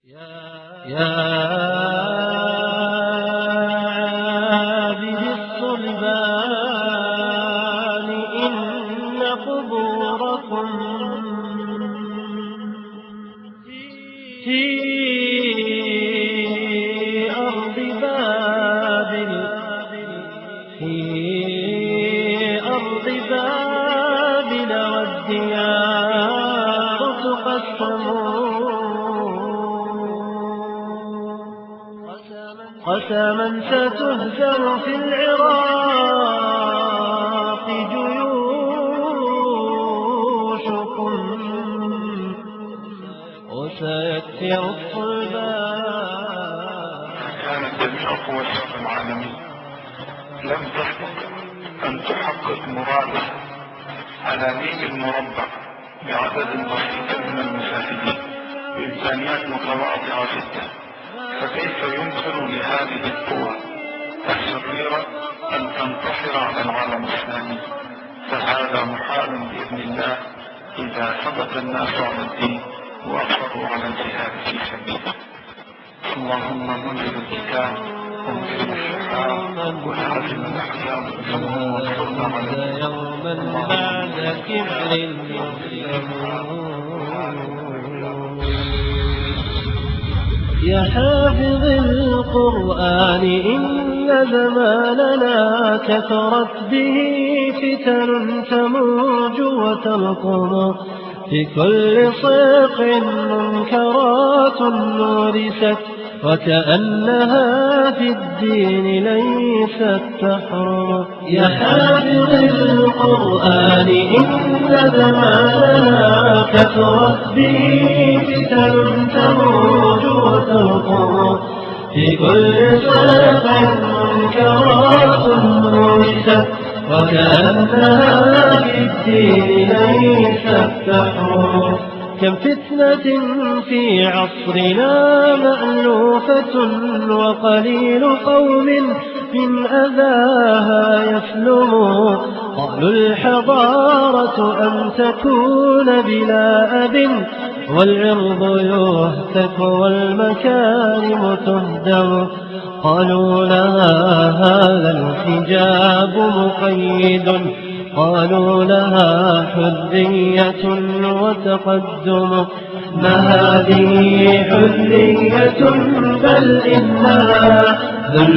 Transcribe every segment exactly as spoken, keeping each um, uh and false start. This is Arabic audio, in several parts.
يا عابد الصلبان إن قبوركم في أرض بابل في أرض بابل والديار تقسمون قسما ستهزم في العراق جيوشكم وسيكثر الصلبان. كانت جميع قوى الشر العالمين لم تستطع أن تحقق مرادها على ميل المربع بعدد بسيط من المشاهدين بإمكانيات متواضعة جدا، فكيف يمكن لهذه القوى الشريرة أن تنتصر على العالم الإسلامي؟ فهذا محال بإذن الله إذا ثبت الناس على الدين وأصروا على الجهاد في سبيله. اللهم منزل الكتاب ومنزل الشفاء وحازم الأحزاب وانصرنا على يوما بعد كبر يا حافظ القرآن إن زماننا كثرت به فتن تموج وتلقم في كل صيق منكرات نورست وكأنها في الدين ليست تحرم. يا حافظ القرآن إن زماننا كثرت به فتن تموج وتلقم في كل صيق منكرات نورست وكأنها في الدين ليست تحرم. كم فتنة في عصرنا مألوفة وقليل قوم من أذاها يسلم. قالوا الحضارة أن تكون بلا أب والعرض يهتك والمكارم تهدم. قالوا لها هذا الحجاب مقيد، قالوا لها حرية وتقدم. ما هذه حرية بل إنها ذل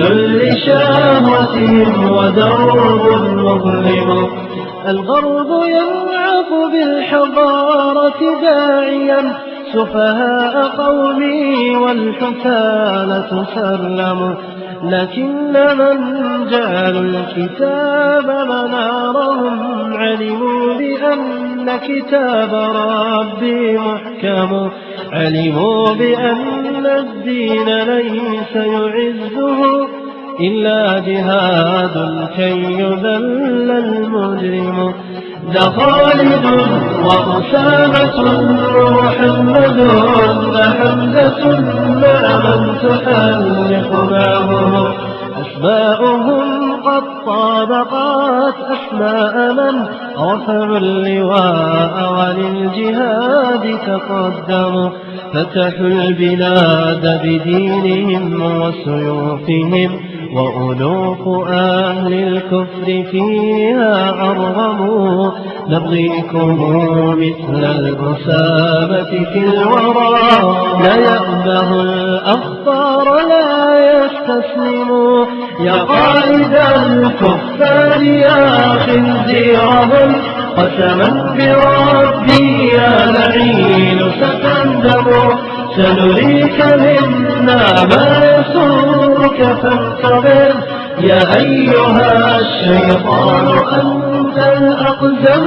لشهوتهم ودرب مظلم. الغرب يلعب بالحضارة داعيا سفهاء قومي والحثالة تسلم، لكن من جعلوا الكتاب منارهم علموا بأن كتاب ربي محكم. علموا بأن الدين ليس يعزه إلا جهاد كي يذل المجرم. ده خالد وأسامة ومحمد وحمزة مع من تحلق معهم. أسماؤهم قد طابقت أسماء من رفعوا اللواء وللجهاد تقدموا. فتحوا البلاد بدينهم وسيوفهم وألوف أهل الكفر فيها أرغموا. نبغيكم مثل الأسامة في الورى لا يأبه الأخطار لا يستسلموا. يا قائد الكفار يا خنزيرهم قسما بربي يا لعين ستندم. سنريك منا ما يسرك فانتظر يا أيها الشيطان أنت الأقدم.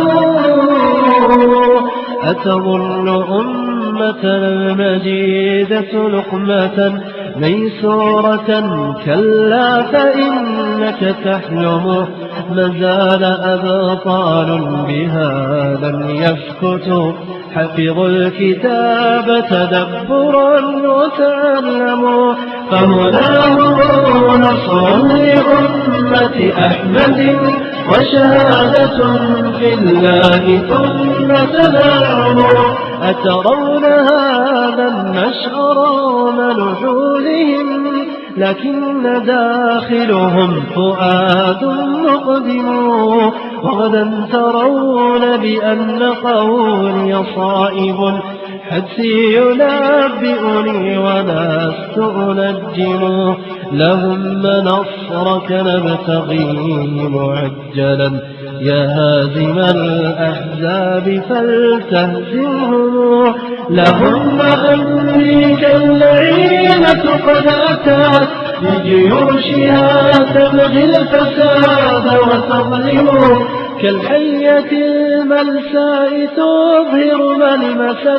أتظن أمتنا المجيدة لقمة ميسورة؟ كلا فإنك تحلم. ما زال أبطال بها لم يسكتوا حفظوا الكتاب تدبرا وتعلموا. فهناه نصر لأمة أحمد وشهادة في الله ثم سلام. أترون هذا النشأ رغم نحولهم لكن داخلهم فؤاد مقدم. وغدا ترون بأن قولي صائب حدسي ينبئني ولست أنجم. لهم نصرك نبتغيه معجلا يا هازم الأحزاب فلتهزمهم. لهم أمريكا اللعينة قد أتت بجيوشها تبغي الفساد وتظلم. كالحية الملساء تظهر ملمسا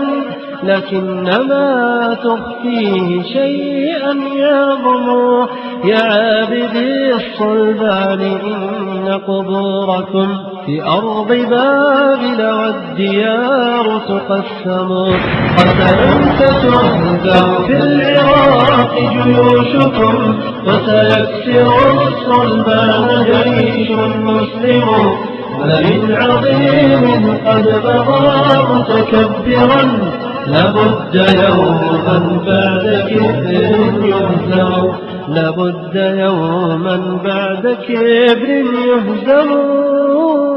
لكنما تخفيه شيئا يظلم. يا عابدي الصلبان إن قبوركم في أرض بابل والديار تقسم. قتلا ستهزم في العراق جيوشكم وسيكسر الصلبان جيش مسلم. فمن عظيم قد بغى متكبرا لابد يوما بعد كبر يهزم. لابد يوما بعد كبر يهزم.